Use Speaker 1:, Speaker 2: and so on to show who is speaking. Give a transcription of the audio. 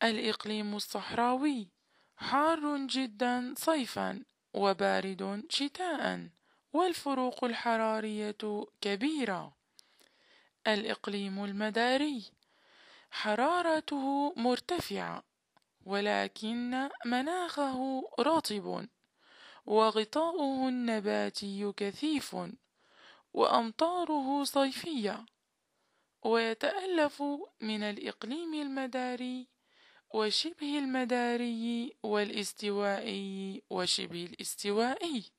Speaker 1: الإقليم الصحراوي حار جدا صيفا وبارد شتاء، والفروق الحرارية كبيرة. الإقليم المداري حرارته مرتفعة، ولكن مناخه رطب، وغطاؤه النباتي كثيف، وأمطاره صيفية. ويتألف من الإقليم المداري وشبه المداري والاستوائي وشبه الاستوائي.